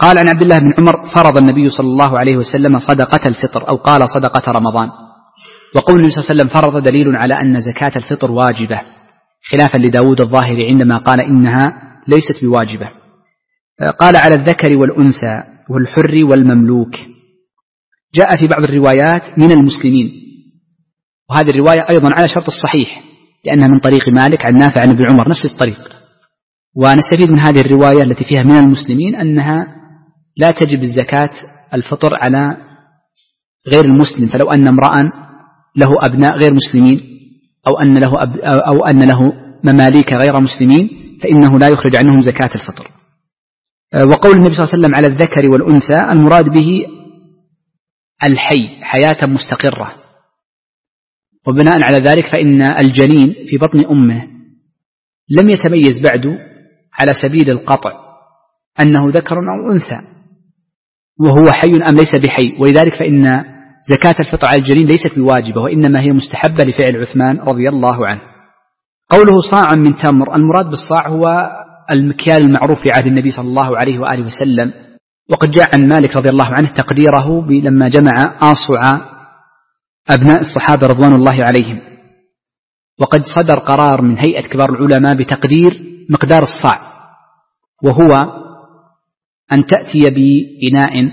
قال عن عبد الله بن عمر فرض النبي صلى الله عليه وسلم صدقة الفطر، أو قال صدقة رمضان. وقول النبي صلى الله عليه وسلم فرض دليل على أن زكاة الفطر واجبة، خلافا لداود الظاهري عندما قال إنها ليست بواجبة. قال على الذكر والأنثى والحر والمملوك. جاء في بعض الروايات من المسلمين، وهذه الرواية أيضا على شرط الصحيح لأنها من طريق مالك عن نافع عن ابن عمر نفس الطريق. ونستفيد من هذه الرواية التي فيها من المسلمين أنها لا تجب الزكاة الفطر على غير المسلم، فلو أن امرأ له أبناء غير مسلمين أو أن له مماليك غير مسلمين فإنه لا يخرج عنهم زكاة الفطر. وقول النبي صلى الله عليه وسلم على الذكر والأنثى المراد به الحي حياة مستقرة، وبناء على ذلك فإن الجنين في بطن أمه لم يتميز بعد على سبيل القطع أنه ذكر أو أنثى وهو حي أم ليس بحي، ولذلك فإن زكاة الفطر على الجنين ليست بواجبة وإنما هي مستحبة لفعل عثمان رضي الله عنه. قوله صاعا من تمر، المراد بالصاع هو المكيال المعروف في عهد النبي صلى الله عليه وآله وسلم، وقد جاء عن مالك رضي الله عنه تقديره لما جمع آصع أبناء الصحابة رضوان الله عليهم، وقد صدر قرار من هيئة كبار العلماء بتقدير مقدار الصاع، وهو أن تأتي بإناء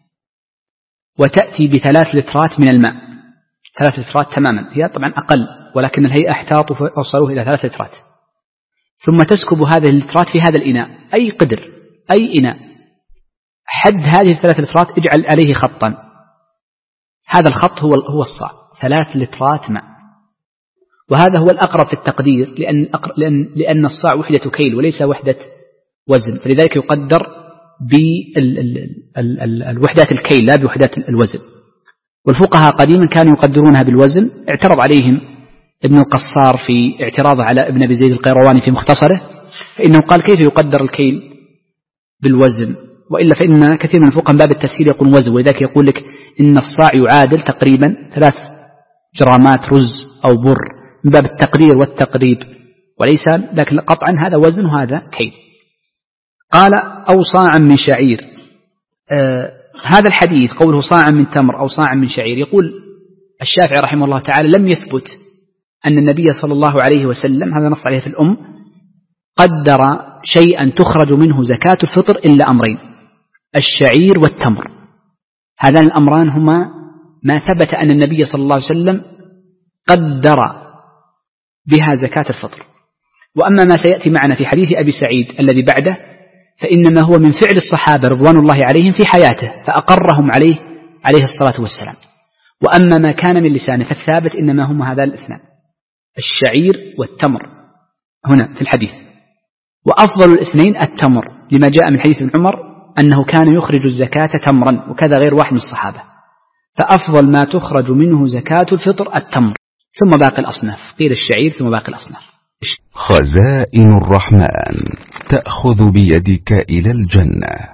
وتأتي ب3 لترات من الماء، 3 لترات تماما، هي طبعا أقل ولكن الهيئة احتاطوا فوصلوه إلى 3 لترات، ثم تسكب هذه اللترات في هذا الإناء، أي قدر أي إناء، حد هذه 3 لترات اجعل عليه خطا، هذا الخط هو الصاع، 3 لترات ماء، وهذا هو الأقرب في التقدير لأن الصاع وحدة كيل وليس وحدة وزن، فلذلك يقدر بالوحدات الكيل لا بوحدات الوزن. والفقهاء قديما كانوا يقدرونها بالوزن، اعترض عليهم ابن القصار في اعتراضه على ابن أبي زيد القيرواني في مختصره، فإنه قال كيف يقدر الكيل بالوزن، وإلا فإن كثير من الفقهاء من باب التسهيل يقول وزن، ولذلك يقول لك إن الصاع يعادل تقريبا 3 جرامات رز أو بر من باب التقدير والتقريب وليس، لكن قطعا هذا وزن وهذا كيل. قال أو صاعا من شعير. هذا الحديث قوله صاعا من تمر أو صاعا من شعير، يقول الشافعي رحمه الله تعالى لم يثبت أن النبي صلى الله عليه وسلم، هذا نص عليه في الأم، قدر شيئا تخرج منه زكاة الفطر إلا أمرين، الشعير والتمر، هذان الأمران هما ما ثبت أن النبي صلى الله عليه وسلم قدر بها زكاة الفطر. وأما ما سيأتي معنا في حديث أبي سعيد الذي بعده فإنما هو من فعل الصحابة رضوان الله عليهم في حياته فأقرهم عليه الصلاة والسلام. وأما ما كان من لسانه فالثابت إنما هم هذان الاثنان، الشعير والتمر هنا في الحديث، وأفضل الاثنين التمر لما جاء من حديث ابن عمر أنه كان يخرج الزكاة تمرا، وكذا غير واحد من الصحابة، فأفضل ما تخرج منه زكاة الفطر التمر، ثم باقي الأصناف، قيل الشعير ثم باقي الأصناف. خزائن الرحمن تأخذ بيدك إلى الجنة.